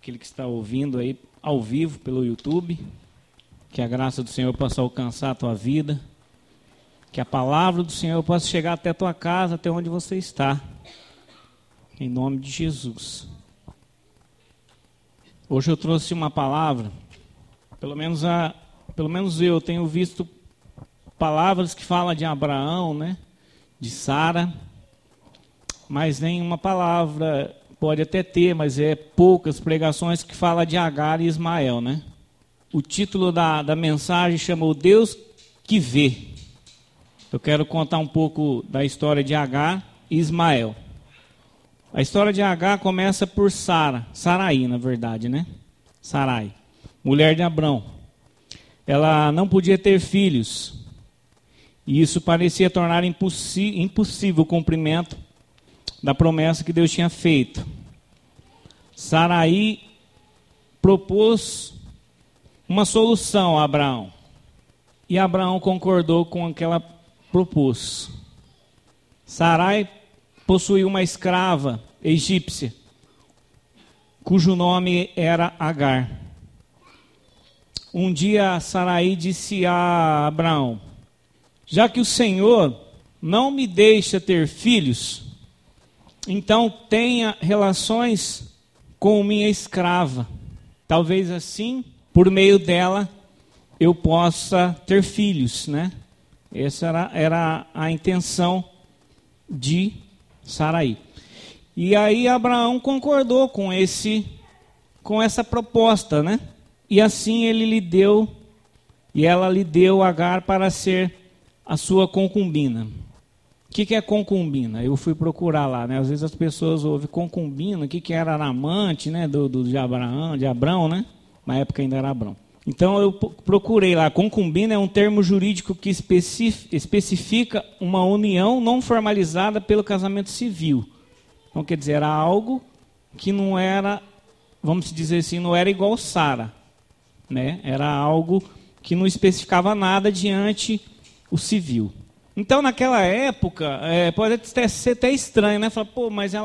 aquele que está ouvindo aí ao vivo pelo YouTube. Que a graça do Senhor possa alcançar a tua vida. Que a palavra do Senhor possa chegar até a tua casa, até onde você está. Em nome de Jesus. Hoje eu trouxe uma palavra, pelo menos eu tenho visto palavras que falam de Abraão, né? De Sara, mas nenhuma palavra, pode até ter, mas é poucas pregações que falam de Agar e Ismael, né? O título da mensagem chama O Deus que Vê. Eu quero contar um pouco da história de Agar e Ismael. A história de Agar começa por Sarai, na verdade, né? Sarai, mulher de Abrão. Ela não podia ter filhos. E isso parecia tornar impossível o cumprimento da promessa que Deus tinha feito. Sarai propôs uma solução a Abraão. E Abraão concordou com o que ela propôs. Sarai possuía uma escrava egípcia, cujo nome era Agar. Um dia Sarai disse a Abraão: já que o Senhor não me deixa ter filhos, então tenha relações com minha escrava. Talvez assim, por meio dela, eu possa ter filhos, né? Essa era a intenção de Sarai. E aí Abraão concordou com essa proposta, né? E assim ela lhe deu Agar para ser a sua concubina. O que é concubina? Eu fui procurar lá, né? Às vezes as pessoas ouvem concubina, o que era amante, né? De Abrão, né? Na época ainda era Abrão. Então eu procurei lá. Concubina é um termo jurídico que especifica uma união não formalizada pelo casamento civil. Então quer dizer, era algo que não era, vamos dizer assim, não era igual Sara, né? Era algo que não especificava nada diante o civil. Então naquela época, pode ser até estranho, né? Falar, pô, mas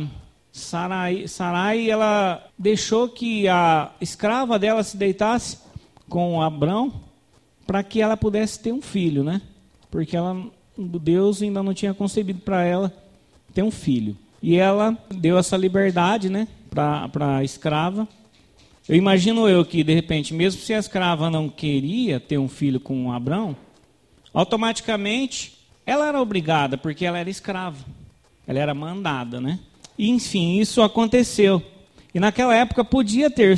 Sarai, ela deixou que a escrava dela se deitasse com Abrão para que ela pudesse ter um filho, né? Porque Deus ainda não tinha concebido para ela ter um filho. E ela deu essa liberdade, né, para a escrava. Eu imagino que, de repente, mesmo se a escrava não queria ter um filho com Abrão, automaticamente ela era obrigada, porque ela era escrava. Ela era mandada, né? E, enfim, isso aconteceu. E naquela época podia ter,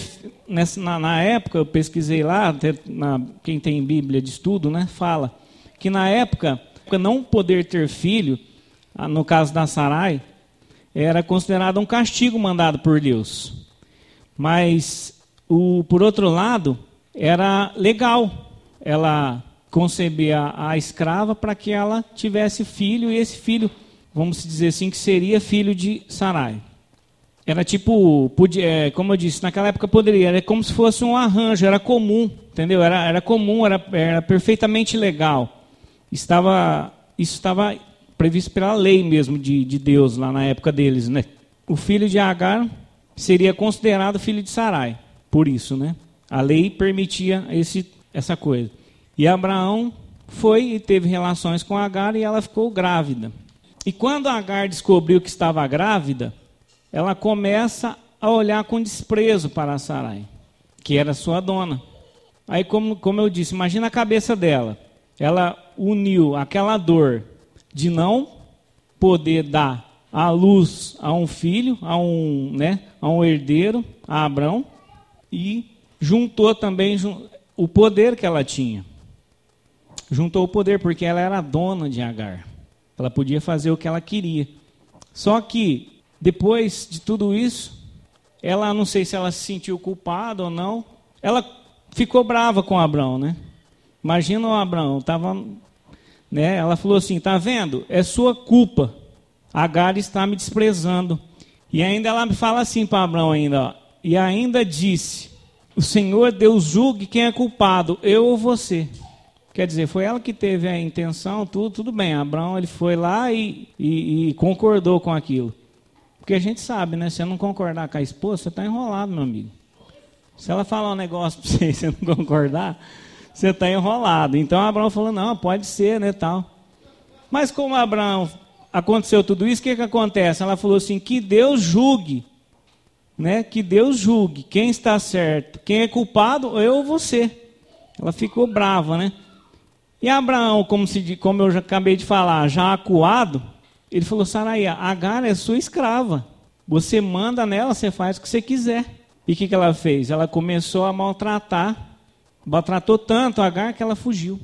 na época, eu pesquisei lá, quem tem Bíblia de estudo, né, fala que na época, não poder ter filho, no caso da Sarai, era considerado um castigo mandado por Deus. Mas, por outro lado, era legal ela conceber a escrava para que ela tivesse filho, e esse filho, vamos dizer assim, que seria filho de Sarai. Era tipo, como eu disse, naquela época poderia, era como se fosse um arranjo, era comum, entendeu? Era comum, era perfeitamente legal. Isso estava previsto pela lei mesmo de Deus, lá na época deles, né? O filho de Agar seria considerado filho de Sarai, por isso, né? A lei permitia essa coisa. E Abraão foi e teve relações com Agar e ela ficou grávida. E quando Agar descobriu que estava grávida, ela começa a olhar com desprezo para Sarai, que era sua dona. Aí, como eu disse, imagina a cabeça dela. Ela uniu aquela dor de não poder dar à luz a um filho, a um herdeiro, a Abrão, e juntou também o poder que ela tinha. Juntou o poder, porque ela era a dona de Agar. Ela podia fazer o que ela queria. Só que, depois de tudo isso, ela, não sei se ela se sentiu culpada ou não, ela ficou brava com Abrão, né? Imagina o Abrão, né? Ela falou assim, tá vendo? É sua culpa. Agar está me desprezando. E ainda ela me fala assim para Abrão ainda, ó, e ainda disse, o Senhor Deus julgue quem é culpado, eu ou você. Quer dizer, foi ela que teve a intenção, tudo bem. Abrão, ele foi lá e concordou com aquilo. Porque a gente sabe, né? Se você não concordar com a esposa, você está enrolado, meu amigo. Se ela falar um negócio para você e você não concordar, você está enrolado. Então Abraão falou, não, pode ser, né, tal. Mas como Abraão aconteceu tudo isso, o que acontece? Ela falou assim, que Deus julgue, né? Que Deus julgue quem está certo, quem é culpado, eu ou você. Ela ficou brava, né? E Abraão, como eu já acabei de falar, já acuado, ele falou, Sarai, Agar é sua escrava. Você manda nela, você faz o que você quiser. E o que ela fez? Ela começou a maltratou tanto a Agar que ela fugiu.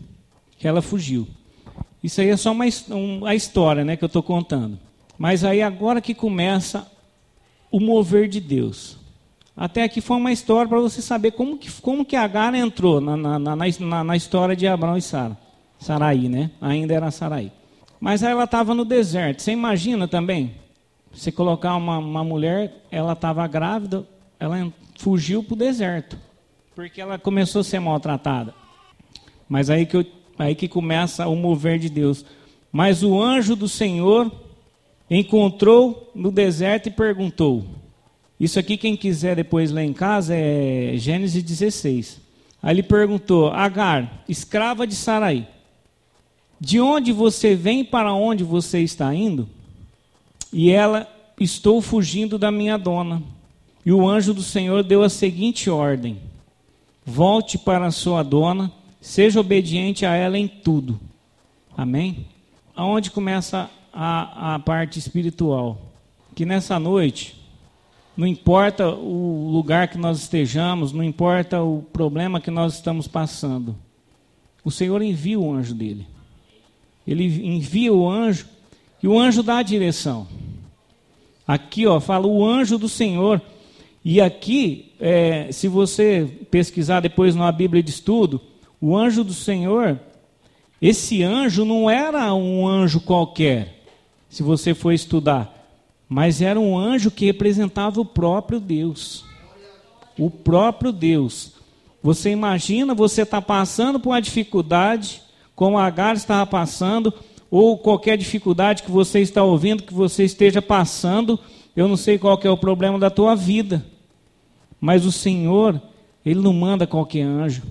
Isso aí é só a história, né, que eu estou contando. Mas aí agora que começa o mover de Deus. Até aqui foi uma história para você saber como que Agar entrou na história de Abraão e Sarai, né? Ainda era Sarai. Mas aí ela estava no deserto. Você imagina também? Você colocar uma mulher, ela estava grávida, ela fugiu para o deserto. Porque ela começou a ser maltratada. Mas aí que começa o mover de Deus. Mas o anjo do Senhor encontrou no deserto e perguntou. Isso aqui, quem quiser depois ler em casa, é Gênesis 16. Aí ele perguntou, Agar, escrava de Sarai, de onde você vem, para onde você está indo? E ela, estou fugindo da minha dona. E o anjo do Senhor deu a seguinte ordem, volte para a sua dona, seja obediente a ela em tudo. Amém? Aonde começa a parte espiritual? Que nessa noite, não importa o lugar que nós estejamos, não importa o problema que nós estamos passando, o Senhor envia o anjo dele. Ele envia o anjo e o anjo dá a direção. Aqui, fala o anjo do Senhor. E aqui, se você pesquisar depois na Bíblia de Estudo, o anjo do Senhor, esse anjo não era um anjo qualquer, se você for estudar, mas era um anjo que representava o próprio Deus. O próprio Deus. Você imagina, você está passando por uma dificuldade, como a Agar estava passando, ou qualquer dificuldade que você está ouvindo, que você esteja passando, eu não sei qual que é o problema da tua vida, mas o Senhor, Ele não manda qualquer anjo.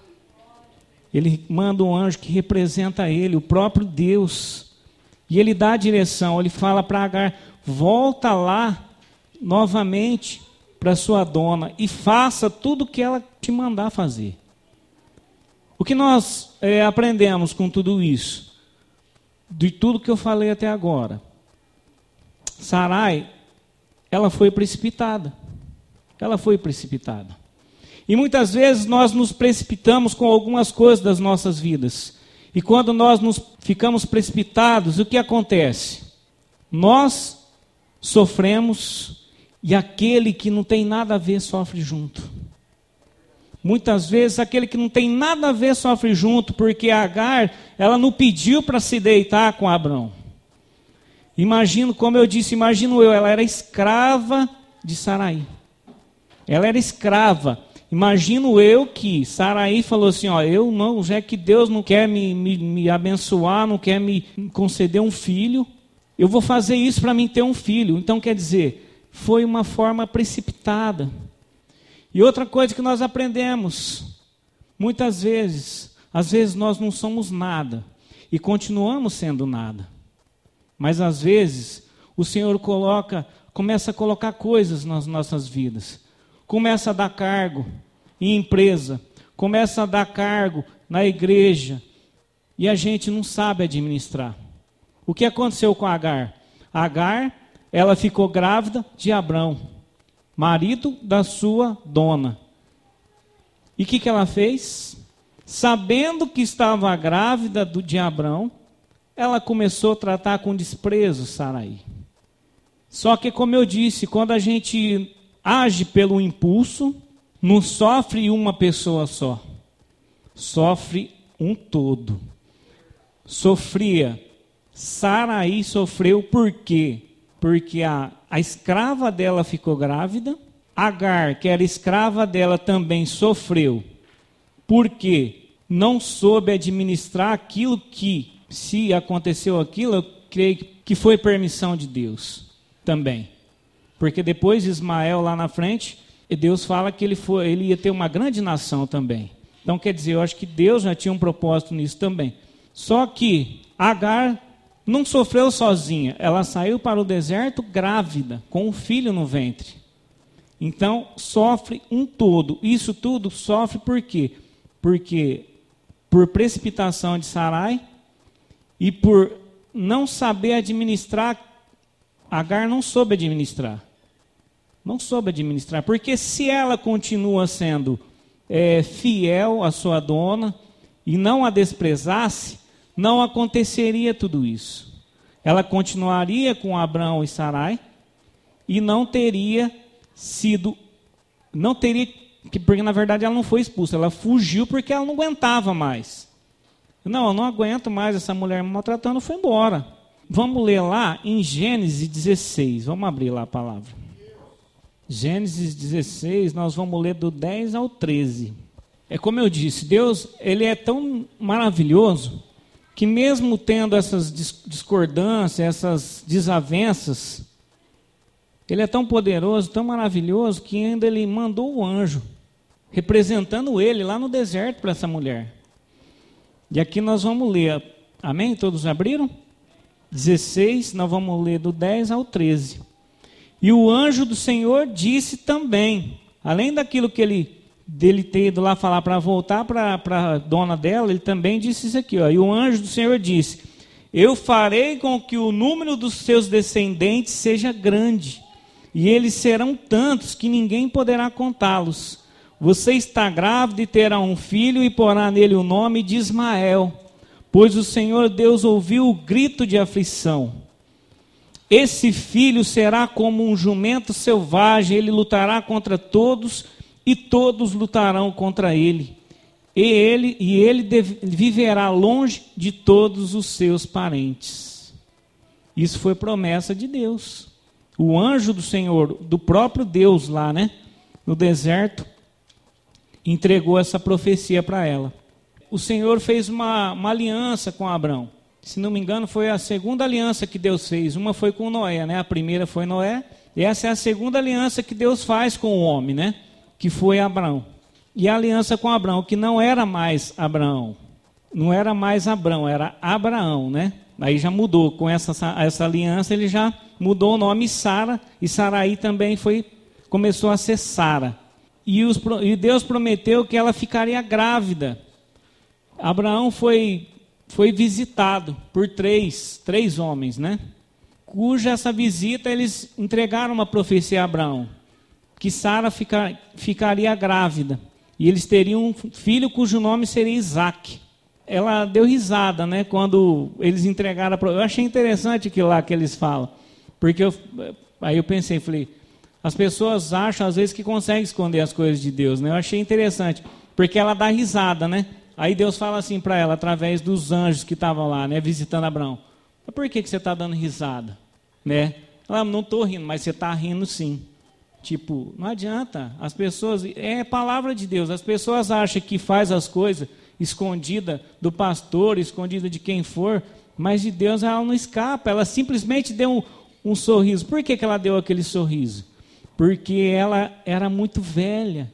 Ele manda um anjo que representa Ele, o próprio Deus. E Ele dá a direção, Ele fala para Agar, volta lá novamente para sua dona e faça tudo o que ela te mandar fazer. O que nós aprendemos com tudo isso? De tudo que eu falei até agora. Sarai, ela foi precipitada. Ela foi precipitada. E muitas vezes nós nos precipitamos com algumas coisas das nossas vidas. E quando nós ficamos precipitados, o que acontece? Nós sofremos e aquele que não tem nada a ver sofre junto. Muitas vezes aquele que não tem nada a ver sofre junto, porque Agar, ela não pediu para se deitar com Abrão. Como eu disse, ela era escrava de Sarai. Ela era escrava. Imagino eu que Sarai falou assim, eu não, já que Deus não quer me abençoar, não quer me conceder um filho, eu vou fazer isso para mim ter um filho. Então quer dizer, foi uma forma precipitada. E outra coisa que nós aprendemos, muitas vezes, às vezes nós não somos nada e continuamos sendo nada. Mas às vezes o Senhor começa a colocar coisas nas nossas vidas. Começa a dar cargo em empresa, começa a dar cargo na igreja e a gente não sabe administrar. O que aconteceu com Agar? Agar, ela ficou grávida de Abrão, marido da sua dona. E o que ela fez? Sabendo que estava grávida de Abrão, ela começou a tratar com desprezo Sarai. Só que, como eu disse, quando a gente age pelo impulso, não sofre uma pessoa só, sofre um todo. Sarai sofreu por quê? Porque a escrava dela ficou grávida, Agar, que era escrava dela, também sofreu, porque não soube administrar aquilo que, se aconteceu aquilo, eu creio que foi permissão de Deus também. porque depois de Ismael lá na frente, Deus fala que ele ia ter uma grande nação também. Então quer dizer, eu acho que Deus já tinha um propósito nisso também. Só que Agar não sofreu sozinha, ela saiu para o deserto grávida, com um filho no ventre. Então sofre um todo. Isso tudo sofre por quê? Porque por precipitação de Sarai e por não saber administrar, Agar não soube administrar. Não soube administrar, porque se ela continua sendo fiel à sua dona e não a desprezasse, não aconteceria tudo isso. Ela continuaria com Abrão e Sarai e não teria, porque na verdade ela não foi expulsa, ela fugiu porque ela não aguentava mais. Não, eu não aguento mais essa mulher me maltratando, foi embora. Vamos ler lá em Gênesis 16, vamos abrir lá a palavra. Gênesis 16, nós vamos ler do 10 ao 13. É como eu disse, Deus, ele é tão maravilhoso, que mesmo tendo essas discordâncias, essas desavenças, ele é tão poderoso, tão maravilhoso, que ainda ele mandou o anjo, representando ele lá no deserto para essa mulher. E aqui nós vamos ler, amém? Todos abriram? 16, nós vamos ler do 10 ao 13. E o anjo do Senhor disse também, além daquilo que dele ter ido lá falar para voltar para a dona dela, ele também disse isso aqui, ó. E o anjo do Senhor disse: eu farei com que o número dos seus descendentes seja grande, e eles serão tantos que ninguém poderá contá-los. Você está grávida e terá um filho, e porá nele o nome de Ismael, pois o Senhor Deus ouviu o grito de aflição. Esse filho será como um jumento selvagem, ele lutará contra todos, e todos lutarão contra ele. E ele viverá longe de todos os seus parentes. Isso foi promessa de Deus. O anjo do Senhor, do próprio Deus lá, né, no deserto, entregou essa profecia para ela. O Senhor fez uma aliança com Abrão. Se não me engano, foi a segunda aliança que Deus fez. Uma foi com Noé, né? A primeira foi Noé. E essa é a segunda aliança que Deus faz com o homem, né? Que foi Abrão. E a aliança com Abrão, que não era mais Abraão. Não era mais Abrão, era Abraão, né? Aí já mudou. Com essa aliança, ele já mudou o nome Sara. E Sarai também começou a ser Sara. E Deus prometeu que ela ficaria grávida. Abraão foi visitado por três homens, né? Cuja essa visita eles entregaram uma profecia a Abraão, que Sara ficaria grávida, e eles teriam um filho cujo nome seria Isaque. Ela deu risada, né, quando eles entregaram a profecia. Eu achei interessante aquilo lá que eles falam, porque aí eu pensei, falei, as pessoas acham às vezes que conseguem esconder as coisas de Deus, né? Eu achei interessante, porque ela dá risada, né? Aí Deus fala assim para ela, através dos anjos que estavam lá, né, visitando Abraão. Mas por que você está dando risada? Né? Ela, não estou rindo, mas você está rindo sim. Tipo, não adianta. As pessoas, é palavra de Deus. As pessoas acham que faz as coisas escondida do pastor, escondida de quem for, mas de Deus ela não escapa. Ela simplesmente deu um sorriso. Por que ela deu aquele sorriso? Porque ela era muito velha.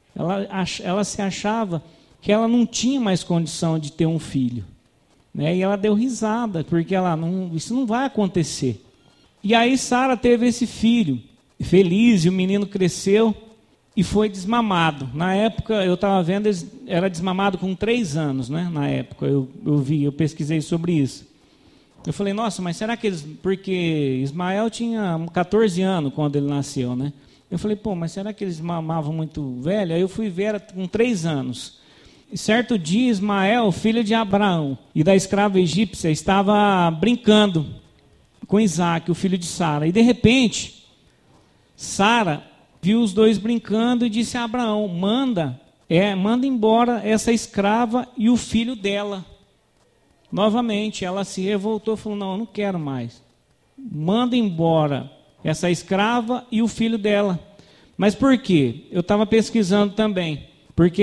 Ela se achava que ela não tinha mais condição de ter um filho, né? E ela deu risada, porque isso não vai acontecer. E aí Sara teve esse filho, feliz, e o menino cresceu e foi desmamado. Na época, eu estava vendo, era desmamado com 3 anos, né? Na época, eu pesquisei sobre isso. Eu falei, nossa, mas será que porque Ismael tinha 14 anos quando ele nasceu, né? Eu falei, mas será que eles mamavam muito velho? Aí eu fui ver, era com 3 anos. Certo dia, Ismael, filho de Abraão e da escrava egípcia, estava brincando com Isaque, o filho de Sara. E de repente, Sara viu os dois brincando e disse a Abraão: manda embora essa escrava e o filho dela. Novamente, ela se revoltou e falou: não, eu não quero mais. Manda embora essa escrava e o filho dela. Mas por quê? Eu estava pesquisando também. Porque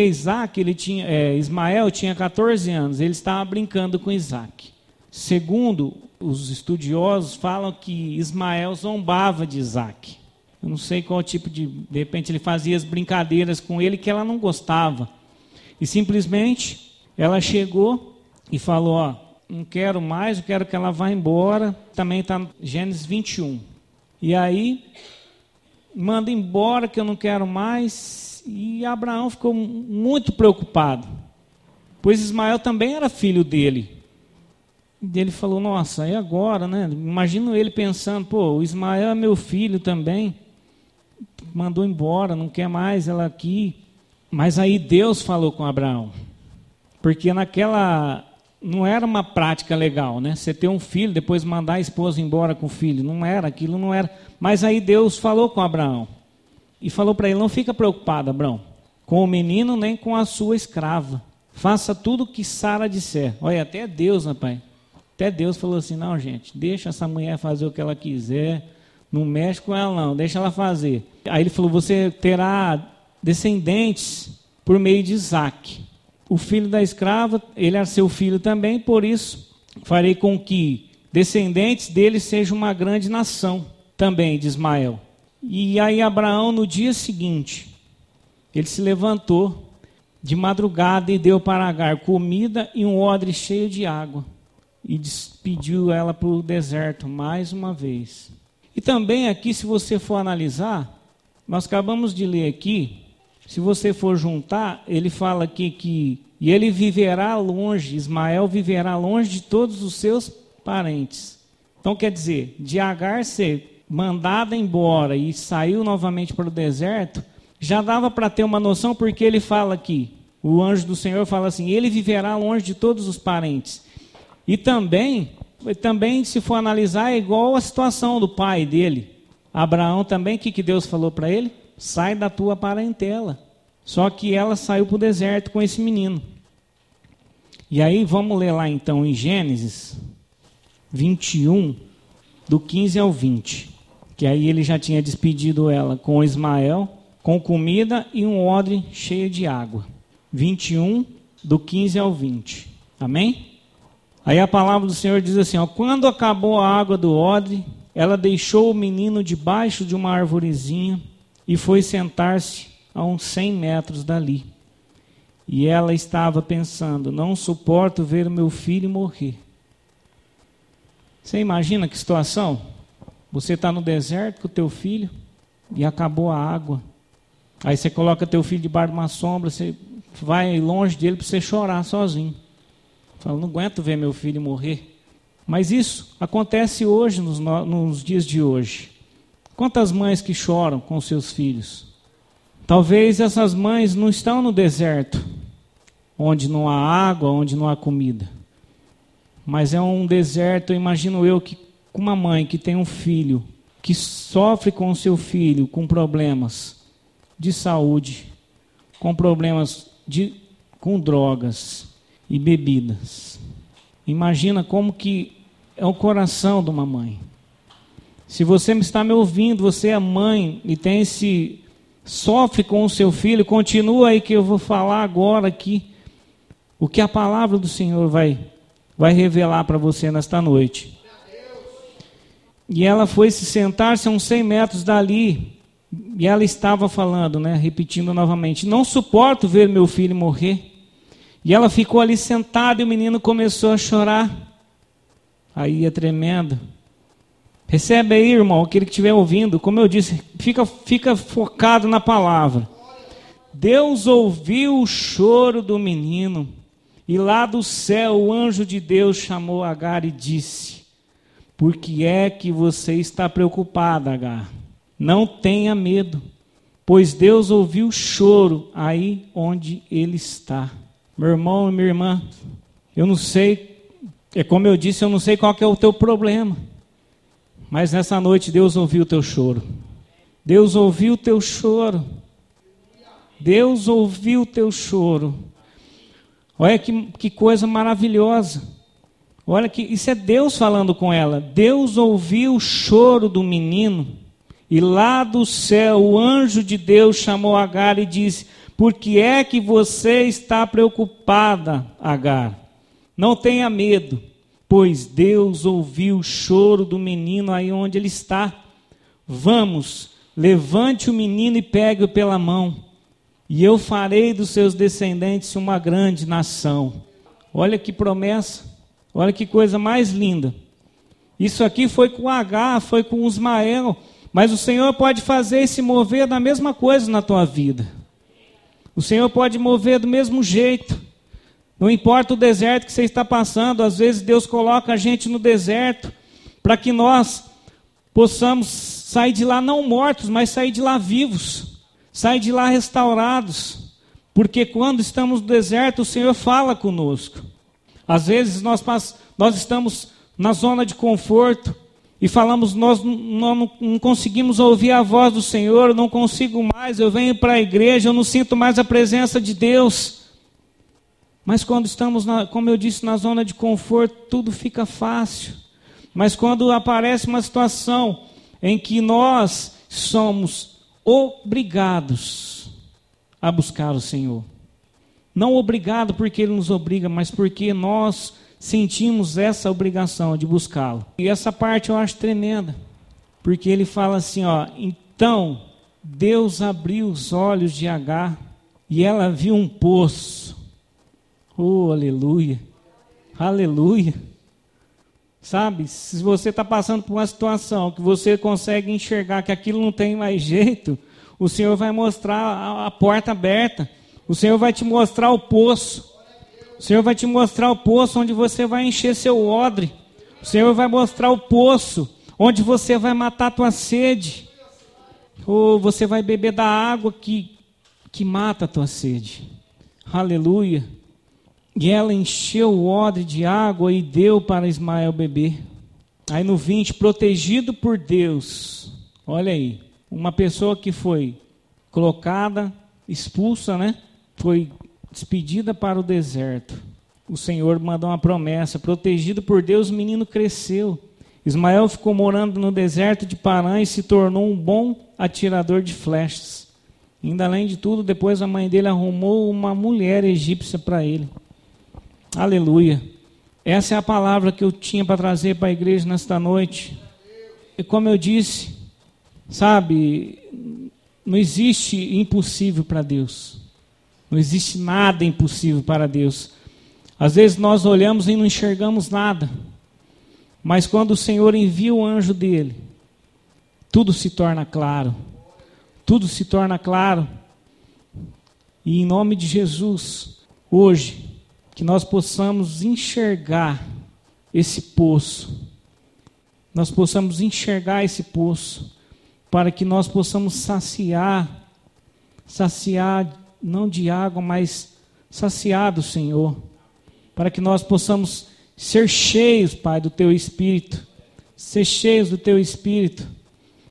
Ismael tinha 14 anos, ele estava brincando com Isaque. Segundo os estudiosos, falam que Ismael zombava de Isaque. Eu não sei qual tipo de repente ele fazia as brincadeiras com ele que ela não gostava. E simplesmente ela chegou e falou, ó, não quero mais, eu quero que ela vá embora. Também está Gênesis 21. E aí, manda embora que eu não quero mais. E Abraão ficou muito preocupado, pois Ismael também era filho dele. E ele falou, nossa, e agora, né? Imagino ele pensando, pô, o Ismael é meu filho também. Mandou embora, não quer mais ela aqui. Mas aí Deus falou com Abraão. Porque naquela... não era uma prática legal, né? Você ter um filho, depois mandar a esposa embora com o filho. Não era, aquilo não era. Mas aí Deus falou com Abraão. E falou para ele, não fica preocupado, Abraão, com o menino nem com a sua escrava. Faça tudo o que Sara disser. Olha, até Deus, rapaz. Até Deus falou assim, não, gente, deixa essa mulher fazer o que ela quiser. Não mexe com ela, não. Deixa ela fazer. Aí ele falou, você terá descendentes por meio de Isaque. O filho da escrava, ele era seu filho também, por isso farei com que descendentes dele sejam uma grande nação também, de Ismael. E aí Abraão, no dia seguinte, ele se levantou de madrugada e deu para Agar comida e um odre cheio de água. E despediu ela para o deserto mais uma vez. E também aqui, se você for analisar, nós acabamos de ler aqui, se você for juntar, ele fala aqui que e ele viverá longe, Ismael viverá longe de todos os seus parentes. Então quer dizer, de Agar ser mandada embora e saiu novamente para o deserto, já dava para ter uma noção, porque ele fala aqui, o anjo do Senhor fala assim, ele viverá longe de todos os parentes. E também, se for analisar, é igual a situação do pai dele. Abraão também, o que Deus falou para ele? Sai da tua parentela. Só que ela saiu para o deserto com esse menino. E aí vamos ler lá então em Gênesis 21, do 15 ao 20. Que aí ele já tinha despedido ela com Ismael, com comida e um odre cheio de água. 21, do 15 ao 20. Amém? Aí a palavra do Senhor diz assim, ó, quando acabou a água do odre, ela deixou o menino debaixo de uma arvorezinha e foi sentar-se a uns 100 metros dali. E ela estava pensando, não suporto ver o meu filho morrer. Você imagina que situação? Você está no deserto com o teu filho e acabou a água. Aí você coloca teu filho debaixo de uma sombra, você vai longe dele para você chorar sozinho. Fala, não aguento ver meu filho morrer. Mas isso acontece hoje, nos dias de hoje. Quantas mães que choram com seus filhos? Talvez essas mães não estão no deserto, onde não há água, onde não há comida. Mas é um deserto, imagino eu, que com uma mãe que tem um filho, que sofre com o seu filho, com problemas de saúde, com problemas com drogas e bebidas. Imagina como que é o coração de uma mãe. Se você está me ouvindo, você é mãe e sofre com o seu filho, continua aí que eu vou falar agora aqui o que a palavra do Senhor vai revelar para você nesta noite. E ela foi se sentar-se a uns 100 metros dali, e ela estava falando, né, repetindo novamente, não suporto ver meu filho morrer. E ela ficou ali sentada e o menino começou a chorar. Aí é tremendo. Recebe aí, irmão, aquele que estiver ouvindo, como eu disse, fica focado na palavra. Deus ouviu o choro do menino, e lá do céu o anjo de Deus chamou Agar e disse, por que é que você está preocupada, Agar? Não tenha medo, pois Deus ouviu o choro aí onde ele está. Meu irmão e minha irmã, eu não sei, é como eu disse, eu não sei qual que é o teu problema. Mas nessa noite Deus ouviu o teu choro. Deus ouviu o teu choro. Deus ouviu o teu choro. Olha que coisa maravilhosa. Olha que isso é Deus falando com ela. Deus ouviu o choro do menino. E lá do céu o anjo de Deus chamou Agar e disse, por que é que você está preocupada, Agar? Não tenha medo, pois Deus ouviu o choro do menino aí onde ele está. Vamos, levante o menino e pegue-o pela mão, e eu farei dos seus descendentes uma grande nação. Olha que promessa, olha que coisa mais linda. Isso aqui foi com Agar, foi com Ismael, mas o Senhor pode fazer e se mover da mesma coisa na tua vida. O Senhor pode mover do mesmo jeito. Não importa o deserto que você está passando, às vezes Deus coloca a gente no deserto para que nós possamos sair de lá não mortos, mas sair de lá vivos, sair de lá restaurados. Porque quando estamos no deserto, o Senhor fala conosco. Às vezes nós estamos na zona de conforto e falamos, nós não conseguimos ouvir a voz do Senhor, eu não consigo mais, eu venho para a igreja, eu não sinto mais a presença de Deus. Mas quando estamos, como eu disse, na zona de conforto, tudo fica fácil. Mas quando aparece uma situação em que nós somos obrigados a buscar o Senhor. Não obrigado porque Ele nos obriga, mas porque nós sentimos essa obrigação de buscá-lo. E essa parte eu acho tremenda, porque ele fala assim, então Deus abriu os olhos de Agar e ela viu um poço. Oh, aleluia, aleluia. Sabe, se você está passando por uma situação que você consegue enxergar que aquilo não tem mais jeito, o Senhor vai mostrar a porta aberta, o Senhor vai te mostrar o poço, o Senhor vai te mostrar o poço onde você vai encher seu odre, o Senhor vai mostrar o poço onde você vai matar a tua sede, ou você vai beber da água que mata a tua sede. Aleluia. E ela encheu o odre de água e deu para Ismael beber. Aí no 20, protegido por Deus. Olha aí, uma pessoa que foi colocada, expulsa, foi despedida para o deserto. O Senhor mandou uma promessa. Protegido por Deus, o menino cresceu. Ismael ficou morando no deserto de Parã e se tornou um bom atirador de flechas. Ainda além de tudo, depois a mãe dele arrumou uma mulher egípcia para ele. Aleluia. Essa é a palavra que eu tinha para trazer para a igreja nesta noite. E como eu disse, sabe, não existe impossível para Deus. Não existe nada impossível para Deus. Às vezes nós olhamos e não enxergamos nada. Mas quando o Senhor envia o anjo dele, tudo se torna claro. Tudo se torna claro. E em nome de Jesus, hoje, que nós possamos enxergar esse poço. Nós possamos enxergar esse poço, para que nós possamos saciar não de água, mas saciar do Senhor. Para que nós possamos ser cheios, Pai, do Teu Espírito. Ser cheios do Teu Espírito.